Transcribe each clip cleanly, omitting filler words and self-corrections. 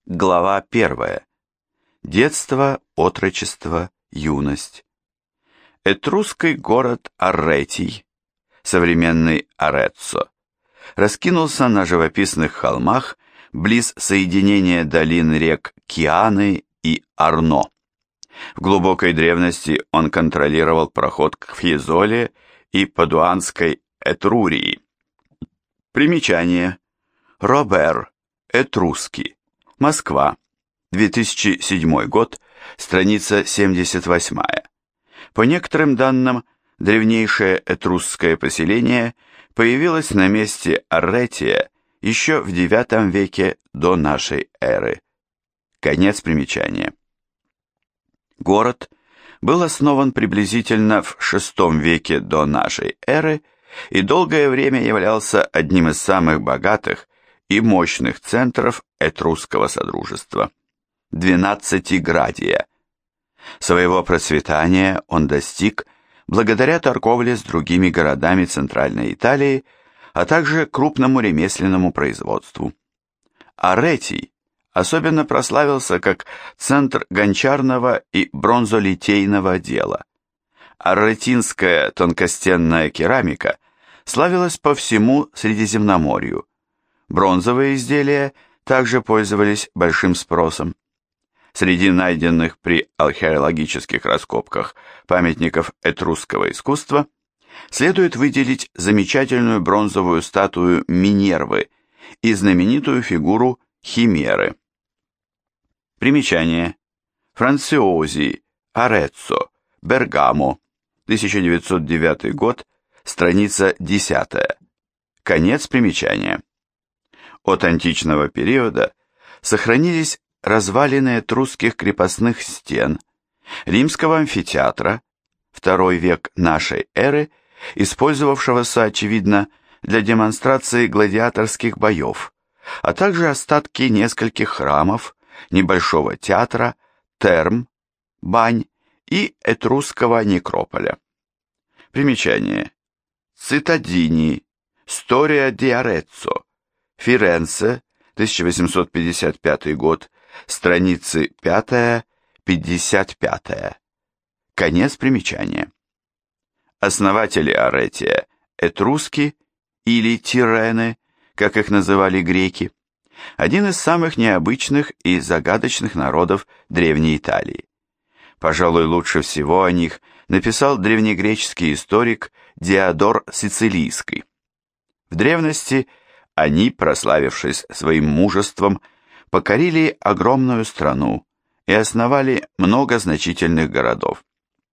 Глава 1. Детство, отрочество, юность. Этрусский город Арретий, современный Ареццо, раскинулся на живописных холмах близ соединения долин рек Кианы и Арно. В глубокой древности он контролировал проход к Фьезоле и Падуанской Этрурии. Примечание. Робер, Этрусский. Москва, 2007 год, страница 78. По некоторым данным, древнейшее этрусское поселение появилось на месте Арретия еще в IX веке до нашей эры. Конец примечания. Город был основан приблизительно в VI веке до нашей эры и долгое время являлся одним из самых богатых и мощных центров Этрусского Содружества – Двенадцатиградия. Своего процветания он достиг благодаря торговле с другими городами Центральной Италии, а также крупному ремесленному производству. Арретий особенно прославился как центр гончарного и бронзолитейного дела. Арретинская тонкостенная керамика славилась по всему Средиземноморью. Бронзовые изделия также пользовались большим спросом. Среди найденных при археологических раскопках памятников этрусского искусства следует выделить замечательную бронзовую статую Минервы и знаменитую фигуру Химеры. Примечание. Франциози, Ареццо, Бергамо, 1909 год, страница 10. Конец примечания. От античного периода сохранились развалины этрусских крепостных стен, римского амфитеатра, II век нашей эры, использовавшегося, очевидно, для демонстрации гладиаторских боев, а также остатки нескольких храмов, небольшого театра, терм, бань и этрусского некрополя. Примечание. Цитадини, Storia di Arezzo, Фиренце, 1855 год, страницы 5-55. Конец примечания. Основатели Арретия, этруски или тирены, как их называли греки, один из самых необычных и загадочных народов Древней Италии. Пожалуй, лучше всего о них написал древнегреческий историк Диодор Сицилийский. В древности они, прославившись своим мужеством, покорили огромную страну и основали много значительных городов.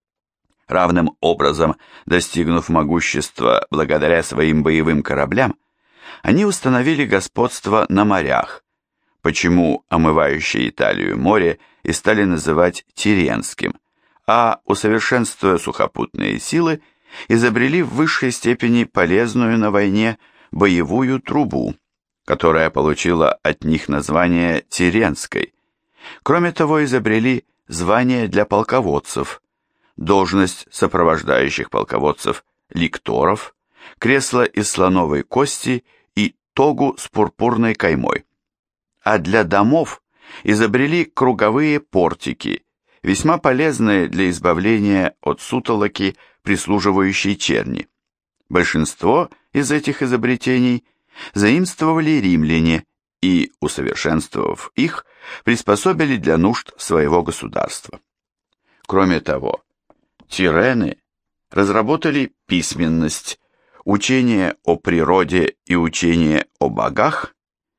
Равным образом, достигнув могущества благодаря своим боевым кораблям, они установили господство на морях, почему омывающее Италию море и стали называть Тиренским, а, усовершенствуя сухопутные силы, изобрели в высшей степени полезную на войне боевую трубу, которая получила от них название Тиренской. Кроме того, изобрели звание для полководцев, должность сопровождающих полководцев ликторов, кресло из слоновой кости и тогу с пурпурной каймой. А для домов изобрели круговые портики, весьма полезные для избавления от сутолоки прислуживающей черни. Большинство из этих изобретений заимствовали римляне и, усовершенствовав их, приспособили для нужд своего государства. Кроме того, тирены разработали письменность, учение о природе и учение о богах,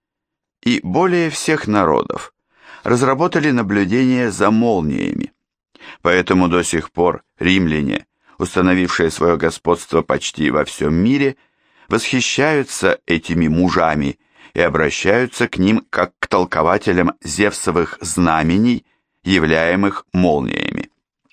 и более всех народов разработали наблюдение за молниями. Поэтому до сих пор римляне, установившие свое господство почти во всем мире, восхищаются этими мужами и обращаются к ним как к толкователям Зевсовых знамений, являемых молниями.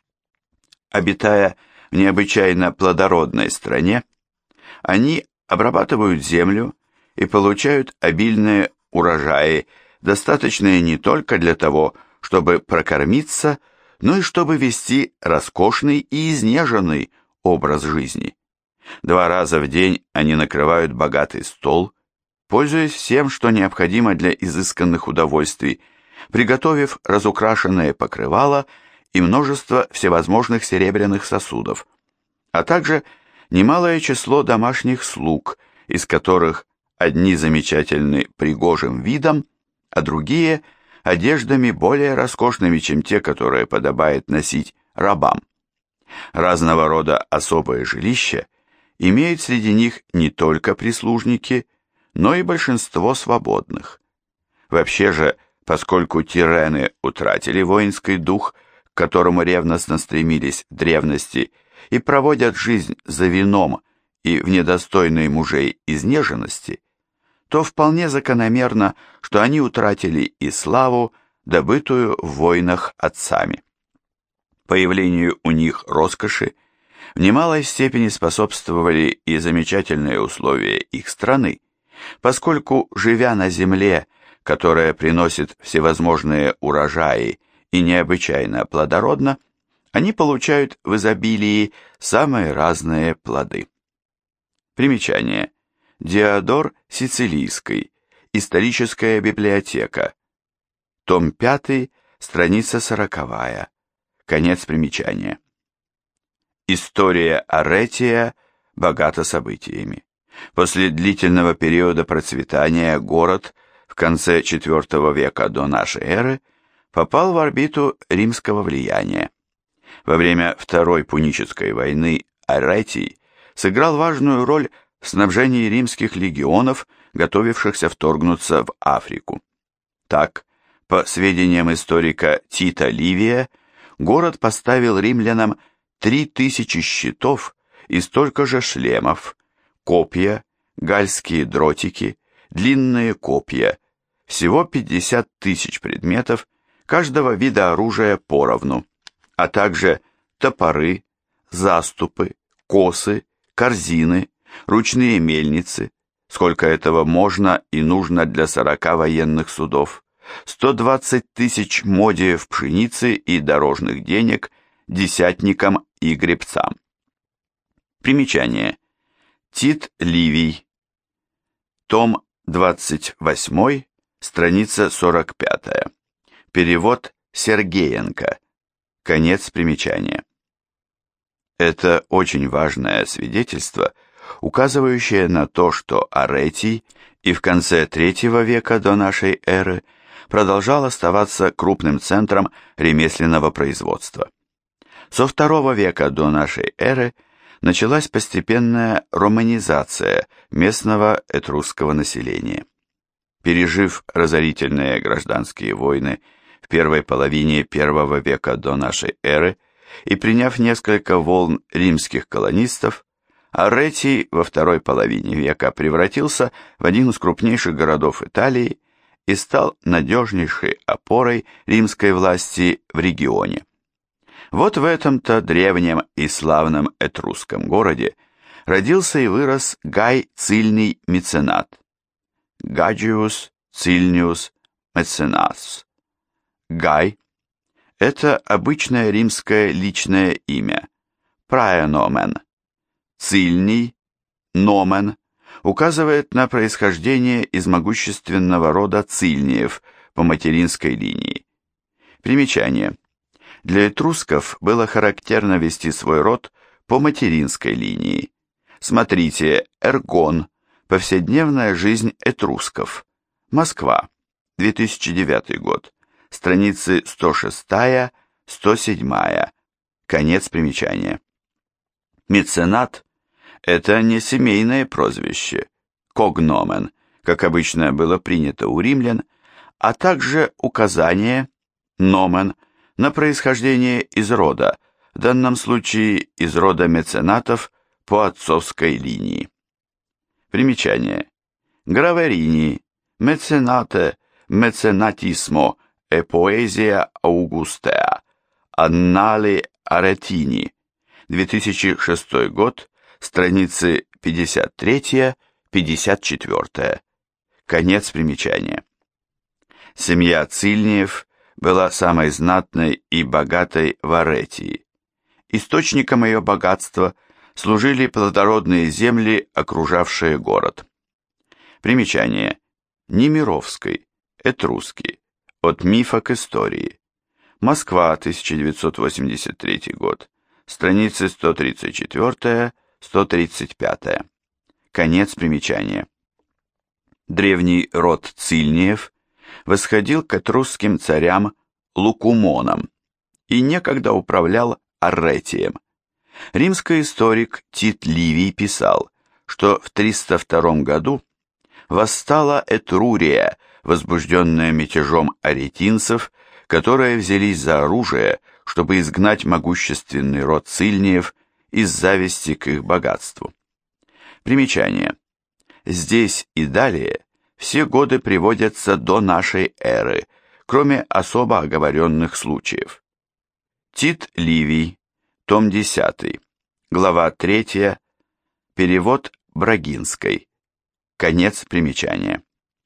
Обитая в необычайно плодородной стране, они обрабатывают землю и получают обильные урожаи, достаточные не только для того, чтобы прокормиться, но и чтобы вести роскошный и изнеженный образ жизни. 2 раза в день они накрывают богатый стол, пользуясь всем, что необходимо для изысканных удовольствий, приготовив разукрашенные покрывала и множество всевозможных серебряных сосудов, а также немалое число домашних слуг, из которых одни замечательны пригожим видом, а другие – одеждами более роскошными, чем те, которые подобает носить рабам. Разного рода особые жилища имеют среди них не только прислужники, но и большинство свободных. Вообще же, поскольку тирены утратили воинский дух, к которому ревностно стремились в древности, и проводят жизнь за вином и в недостойной мужей изнеженности, то вполне закономерно, что они утратили и славу, добытую в войнах отцами. Появлению у них роскоши в немалой степени способствовали и замечательные условия их страны, поскольку, живя на земле, которая приносит всевозможные урожаи и необычайно плодородна, они получают в изобилии самые разные плоды. Примечание. Диодор Сицилийский. Историческая библиотека. Том 5, страница 40. Конец примечания. История Аретия богата событиями. После длительного периода процветания город в конце IV века до нашей эры попал в орбиту римского влияния. Во время Второй Пунической войны Аретий сыграл важную роль в снабжении римских легионов, готовившихся вторгнуться в Африку. Так, по сведениям историка Тита Ливия, город поставил римлянам 3000 щитов и столько же шлемов, копья, гальские дротики, длинные копья, всего 50 000 предметов каждого вида оружия поровну, а также топоры, заступы, косы, корзины, ручные мельницы, сколько этого можно и нужно для 40 военных судов, 120 000 модиев пшеницы и дорожных денег десятникам и гребцам. Примечание. Тит Ливий. Том 28, страница 45. Перевод Сергеенко. Конец примечания. Это очень важное свидетельство, указывающее на то, что Аретий и в конце III века до нашей эры продолжал оставаться крупным центром ремесленного производства. Со II века до нашей эры началась постепенная романизация местного этрусского населения. Пережив разорительные гражданские войны в первой половине I века до нашей эры и приняв несколько волн римских колонистов, Аретий во второй половине века превратился в один из крупнейших городов Италии и стал надежнейшей опорой римской власти в регионе. Вот в этом-то древнем и славном этрусском городе родился и вырос Гай Цильний Меценат. Гаджиус Цильниус Меценас. Гай – это обычное римское личное имя, праеномен. Цильний, номен, указывает на происхождение из могущественного рода Цильниев по материнской линии. Примечание. Для этрусков было характерно вести свой род по материнской линии. Смотрите Эргон. Повседневная жизнь этрусков. Москва. 2009 год. Страницы 106-107. Конец примечания. Меценат – это не семейное прозвище, когномен, как обычно было принято у римлян, а также указание, номен, на происхождение из рода, в данном случае из рода меценатов по отцовской линии. Примечание. Граверини, меценате, меценатисмо e poesia Augustea, Annali Aretini, 2006 год, страницы 53-54. Конец примечания. Семья Цильниев была самой знатной и богатой в Аретии. Источником ее богатства служили плодородные земли, окружавшие город. Примечание. Немировский, Этрусский, От мифа к истории. Москва, 1983 год. Страницы 134-135. Конец примечания. Древний род Цильниев восходил к этрусским царям Лукумонам и некогда управлял Арретием. Римский историк Тит Ливий писал, что в 302 году восстала Этрурия, возбужденная мятежом аретинцев, которые взялись за оружие, чтобы изгнать могущественный род Цильниев из зависти к их богатству. Примечание. Здесь и далее все годы приводятся до нашей эры, кроме особо оговоренных случаев. Тит Ливий, том 10, глава 3, перевод Брагинской. Конец примечания.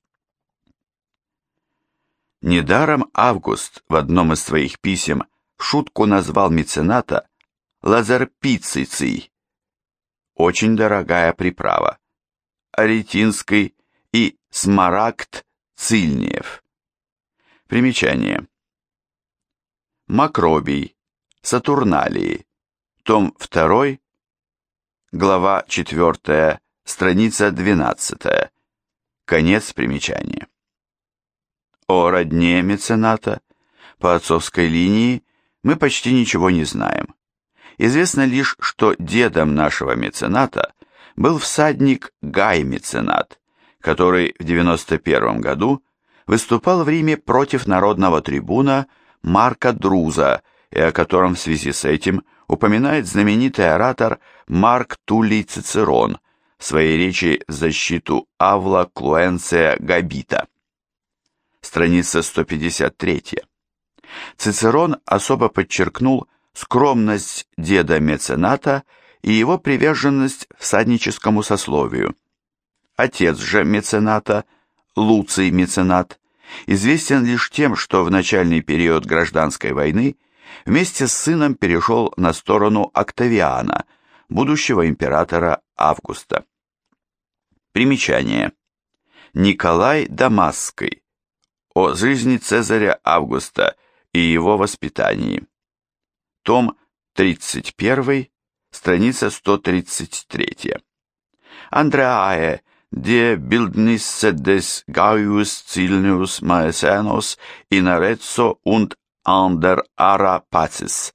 Недаром Август в одном из своих писем в шутку назвал мецената лазарпициций, очень дорогая приправа, аретинский и смарагд Цильниев. Примечание. Макробий, Сатурналии, том 2, глава 4, страница 12. Конец примечания. О родне мецената по отцовской линии мы почти ничего не знаем. Известно лишь, что дедом нашего мецената был всадник Гай Меценат, который в 91 году выступал в Риме против народного трибуна Марка Друза, и о котором в связи с этим упоминает знаменитый оратор Марк Туллий Цицерон в своей речи в защиту Авла Клуэнция Габита. Страница 153. Цицерон особо подчеркнул скромность деда мецената и его приверженность всадническому сословию. Отец же мецената, Луций Меценат, известен лишь тем, что в начальный период гражданской войны вместе с сыном перешел на сторону Октавиана, будущего императора Августа. Примечание. Николай Дамасский. О жизни Цезаря Августа и его воспитании. Том 31, страница 133. Андреае de Bildnisse des Gaius Cilnius Maecenos in Arezzo und an der Ara Pacis.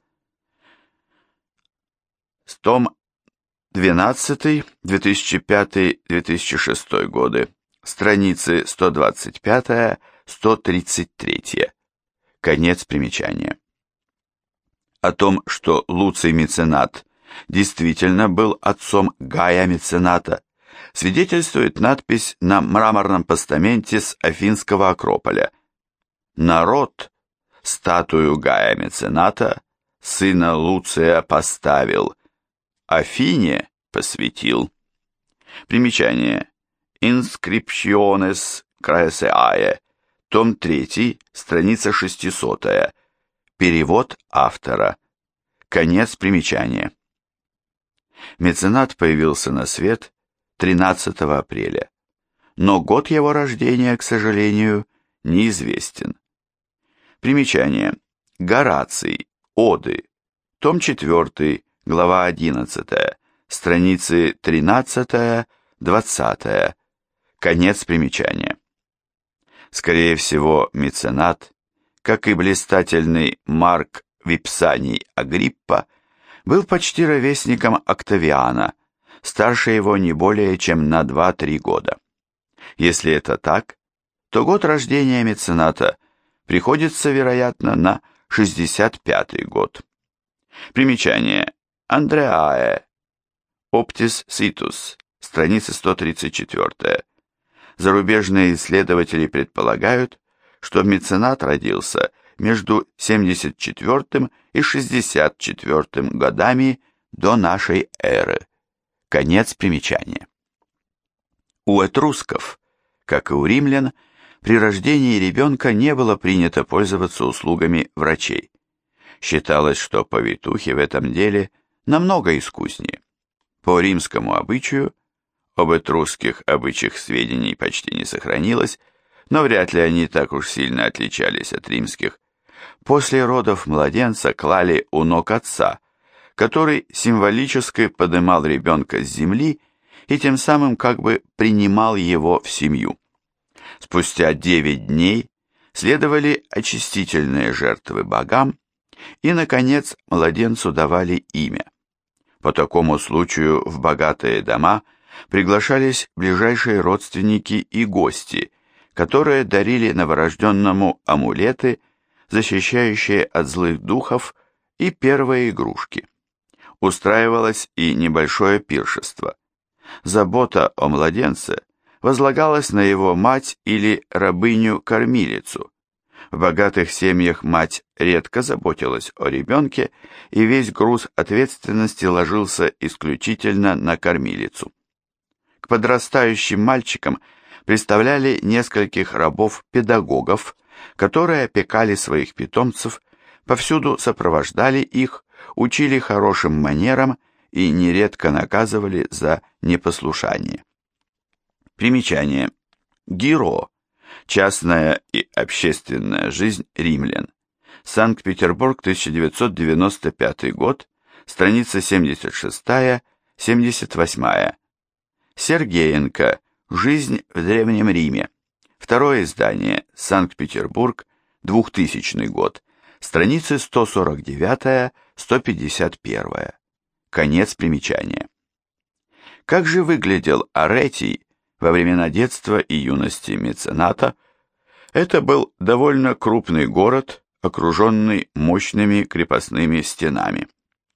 Том 12, 2005-2006 годы. Страницы 125-133. Конец примечания. О том, что Луций Меценат действительно был отцом Гая Мецената, свидетельствует надпись на мраморном постаменте с Афинского Акрополя. Народ статую Гая Мецената, сына Луция, поставил, Афине посвятил. Примечание. Inscriptiones Craeseae, том 3, страница 600. Перевод автора. Конец примечания. Меценат появился на свет 13 апреля, но год его рождения, к сожалению, неизвестен. Примечание. Гораций. Оды. Том 4, глава 11, страницы 13-20. Конец примечания. Скорее всего, меценат, как и блистательный Марк Випсаний Агриппа, был почти ровесником Октавиана, старше его не более чем на 2-3 года. Если это так, то год рождения мецената приходится, вероятно, на 65-й год. Примечание. Андреае. Оптис Ситус. Страница 134. Зарубежные исследователи предполагают, что меценат родился между 74 и 64 годами до нашей эры. Конец примечания. У этрусков, как и у римлян, при рождении ребенка не было принято пользоваться услугами врачей. Считалось, что повитухи в этом деле намного искуснее. По римскому обычаю, об этрусских обычаях сведений почти не сохранилось, но вряд ли они так уж сильно отличались от римских. После родов младенца клали у ног отца, который символически подымал ребенка с земли и тем самым как бы принимал его в семью. Спустя 9 дней следовали очистительные жертвы богам, и, наконец, младенцу давали имя. По такому случаю в богатые дома приглашались ближайшие родственники и гости, которые дарили новорожденному амулеты, защищающие от злых духов, и первые игрушки. Устраивалось и небольшое пиршество. Забота о младенце возлагалась на его мать или рабыню-кормилицу. В богатых семьях мать редко заботилась о ребенке, и весь груз ответственности ложился исключительно на кормилицу. К подрастающим мальчикам представляли нескольких рабов-педагогов, которые опекали своих питомцев, повсюду сопровождали их, учили хорошим манерам и нередко наказывали за непослушание. Примечание. Гиро. Частная и общественная жизнь римлян. Санкт-Петербург, 1995 год, страница 76-78. Сергеенко. Жизнь в Древнем Риме. Второе издание. Санкт-Петербург, 2000 год, страницы 149-151. Конец примечания. Как же выглядел Аретий во времена детства и юности мецената? Это был довольно крупный город, окруженный мощными крепостными стенами.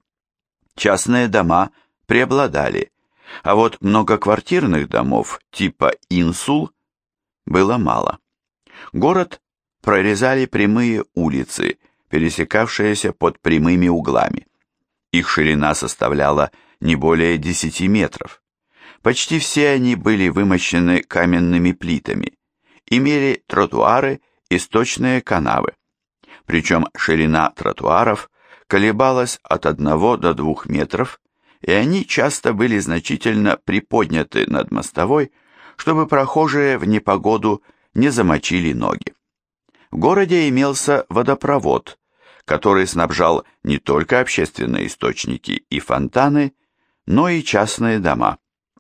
Частные дома преобладали, а вот многоквартирных домов типа инсул было мало. Город прорезали прямые улицы, пересекавшиеся под прямыми углами. Их ширина составляла не более 10 метров. Почти все они были вымощены каменными плитами, имели тротуары и сточные канавы. Причем ширина тротуаров колебалась от 1 до 2 метров, и они часто были значительно приподняты над мостовой, чтобы прохожие в непогоду не замочили ноги. В городе имелся водопровод, который снабжал не только общественные источники и фонтаны, но и частные дома.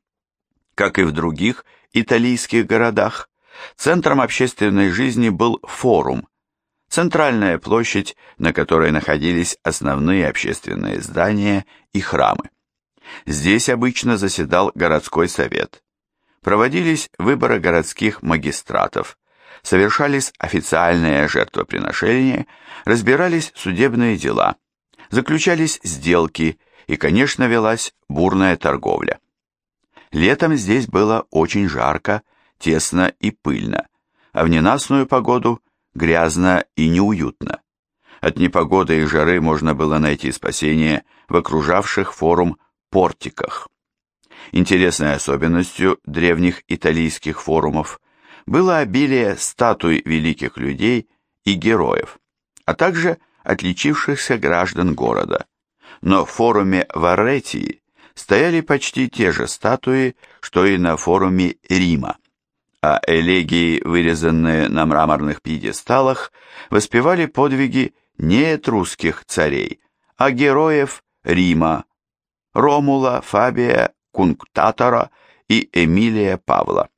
Как и в других итальянских городах, центром общественной жизни был форум, центральная площадь, на которой находились основные общественные здания и храмы. Здесь обычно заседал городской совет. Проводились выборы городских магистратов, совершались официальные жертвоприношения, разбирались судебные дела, заключались сделки и, конечно, велась бурная торговля. Летом здесь было очень жарко, тесно и пыльно, а в ненастную погоду грязно и неуютно. От непогоды и жары можно было найти спасение в окружавших форум портиках. Интересной особенностью древних итальянских форумов было обилие статуй великих людей и героев, а также отличившихся граждан города. Но в форуме в Аретии стояли почти те же статуи, что и на форуме Рима, а элегии, вырезанные на мраморных пьедесталах, воспевали подвиги не этрусских царей, а героев Рима, Ромула, Фабия, Кунктатора и Эмилия Павла.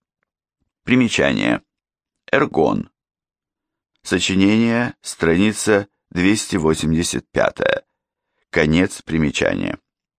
Примечание. Эргон. Сочинение, страница 285. Конец примечания.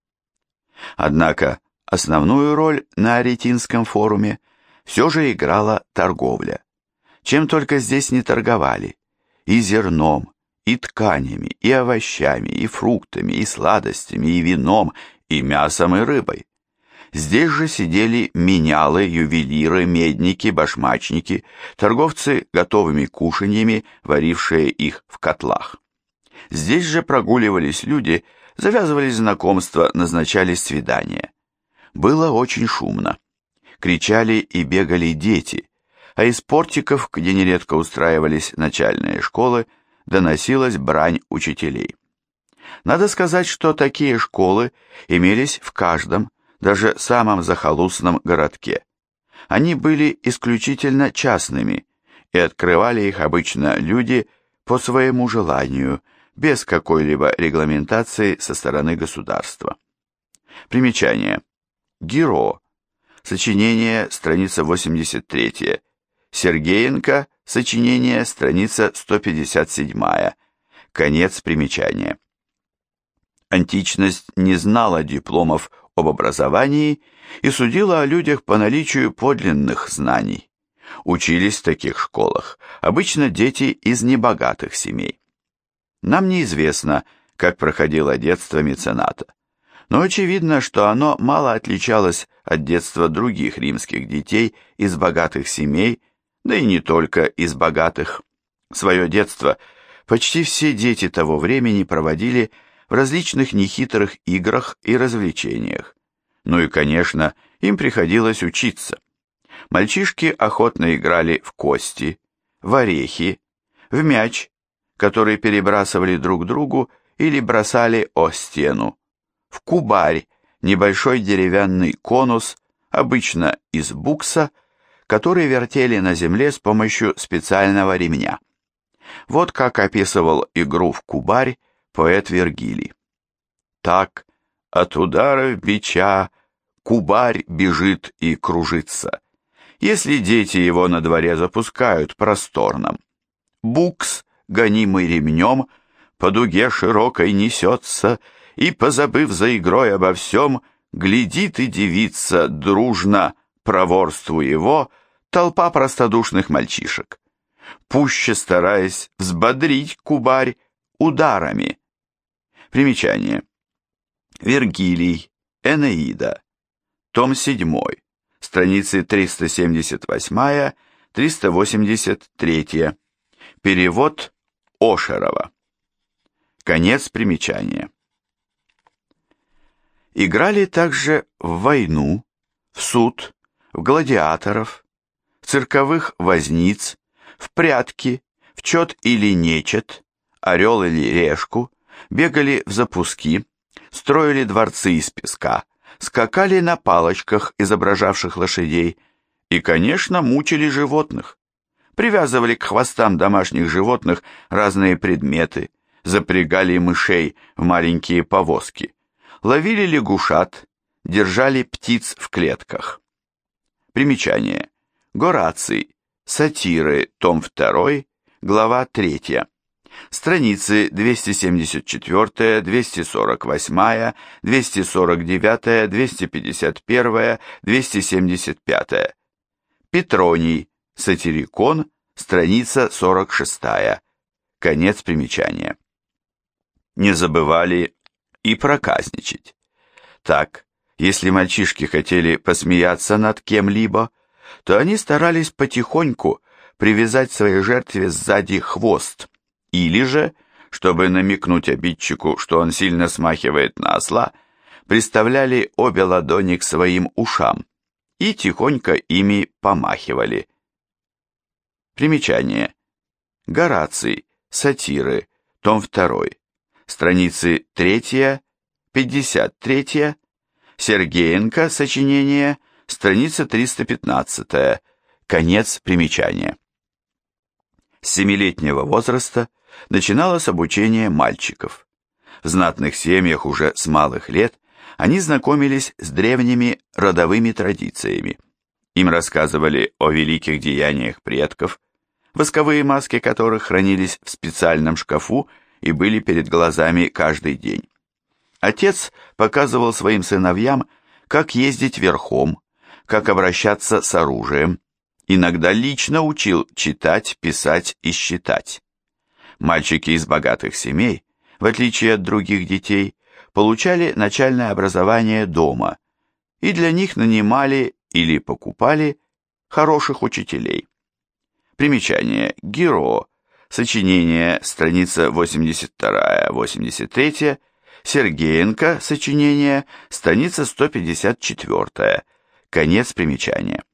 Однако основную роль на Аретинском форуме все же играла торговля. Чем только здесь не торговали: и зерном, и тканями, и овощами, и фруктами, и сладостями, и вином, и мясом, и рыбой. Здесь же сидели менялы, ювелиры, медники, башмачники, торговцы готовыми кушаньями, варившие их в котлах. Здесь же прогуливались люди, завязывались знакомства, назначались свидания. Было очень шумно. Кричали и бегали дети, а из портиков, где нередко устраивались начальные школы, доносилась брань учителей. Надо сказать, что такие школы имелись в каждом, даже самом захолустном городке. Они были исключительно частными, и открывали их обычно люди по своему желанию, без какой-либо регламентации со стороны государства. Примечание. Геро. Сочинение, страница 83. Сергеенко. Сочинение, страница 157. Конец примечания. Античность не знала дипломов об образовании и судила о людях по наличию подлинных знаний. Учились в таких школах обычно дети из небогатых семей. Нам неизвестно, как проходило детство мецената, но очевидно, что оно мало отличалось от детства других римских детей из богатых семей, да и не только из богатых. Свое детство почти все дети того времени проводили в различных нехитрых играх и развлечениях. Ну и, конечно, им приходилось учиться. Мальчишки охотно играли в кости, в орехи, в мяч, который перебрасывали друг другу или бросали о стену, в кубарь, небольшой деревянный конус, обычно из букса, который вертели на земле с помощью специального ремня. Вот как описывал игру в кубарь поэт Вергилий. Так, от ударов бича кубарь бежит и кружится, если дети его на дворе запускают просторном. Букс, гонимый ремнем, по дуге широкой несется, и, позабыв за игрой обо всем, глядит и дивится дружно проворству его толпа простодушных мальчишек, пуще стараясь взбодрить кубарь ударами. Примечание. Вергилий, Энеида, том 7, страницы 378-383, перевод Ошерова. Конец примечания. Играли также в войну, в суд, в гладиаторов, в цирковых возниц, в прятки, в чет или нечет, орел или решку, бегали в запуски, строили дворцы из песка, скакали на палочках, изображавших лошадей, и, конечно, мучили животных. Привязывали к хвостам домашних животных разные предметы, запрягали мышей в маленькие повозки, ловили лягушат, держали птиц в клетках. Примечание. Гораций. Сатиры. Том 2. Глава 3. Страницы 274, 248, 249, 251, 275. Петроний. Сатирикон. Страница 46. Конец примечания. Не забывали и проказничать. Так, если мальчишки хотели посмеяться над кем-либо, то они старались потихоньку привязать своей жертве сзади хвост, или же, чтобы намекнуть обидчику, что он сильно смахивает на осла, приставляли обе ладони к своим ушам и тихонько ими помахивали. Примечание. Гораций. Сатиры. Том 2. Страницы 3, 53, Сергеенко. Сочинение. Страница 315. Конец примечания. С 7-летнего возраста начиналось обучение мальчиков. В знатных семьях уже с малых лет они знакомились с древними родовыми традициями. Им рассказывали о великих деяниях предков, восковые маски которых хранились в специальном шкафу и были перед глазами каждый день. Отец показывал своим сыновьям, как ездить верхом, как обращаться с оружием, иногда лично учил читать, писать и считать. Мальчики из богатых семей, в отличие от других детей, получали начальное образование дома, и для них нанимали или покупали хороших учителей. Примечание. Геро. Сочинение. Страница 82-83. Сергеенко. Сочинение. Страница 154. Конец примечания.